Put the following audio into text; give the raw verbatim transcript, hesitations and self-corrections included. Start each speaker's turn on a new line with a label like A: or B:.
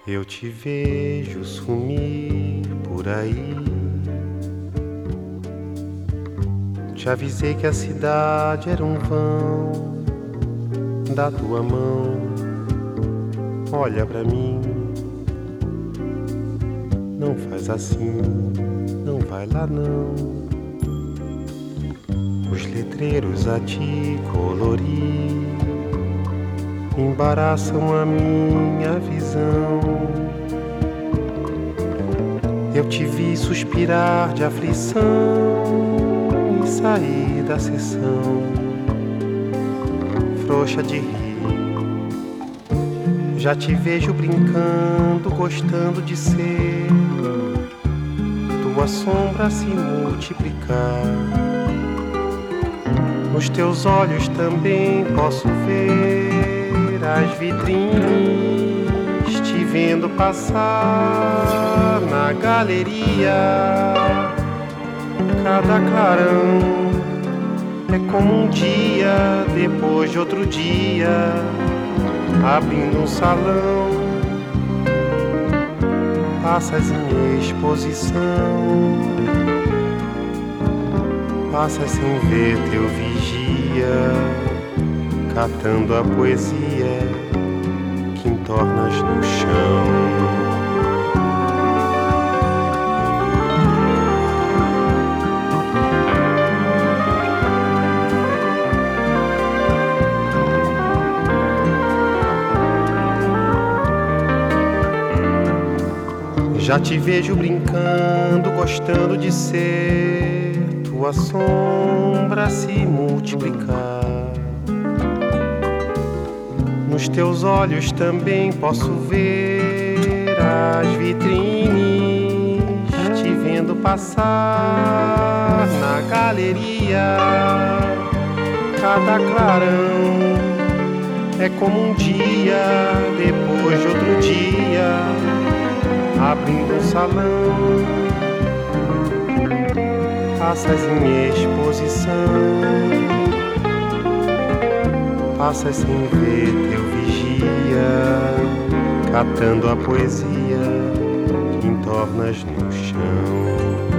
A: Eu te vejo sumir por aí. Te avisei que a cidade era um vão da tua mão. Olha pra mim, não faz assim, não vai lá não. Os letreiros a te colorir embaraçam a minha visão. Eu te vi suspirar de aflição e sair da sessão, frouxa de rir. Já te vejo brincando, gostando de ser tua sombra se multiplicar. Nos teus olhos também posso ver as vitrines, te vendo passar na galeria. Cada clarão é como um dia depois de outro dia, abrindo um salão. Passas em exposição, passas sem ver teu vigia, catando a poesia que entornas no chão. Já te vejo brincando, gostando de ser tua sombra se multiplicar. Nos teus olhos também posso ver as vitrines, te vendo passar na galeria. Cada clarão é como um dia depois de outro dia, abrindo um salão. Passas em exposição, passas sem ver teu vigia, catando a poesia que entornas no chão.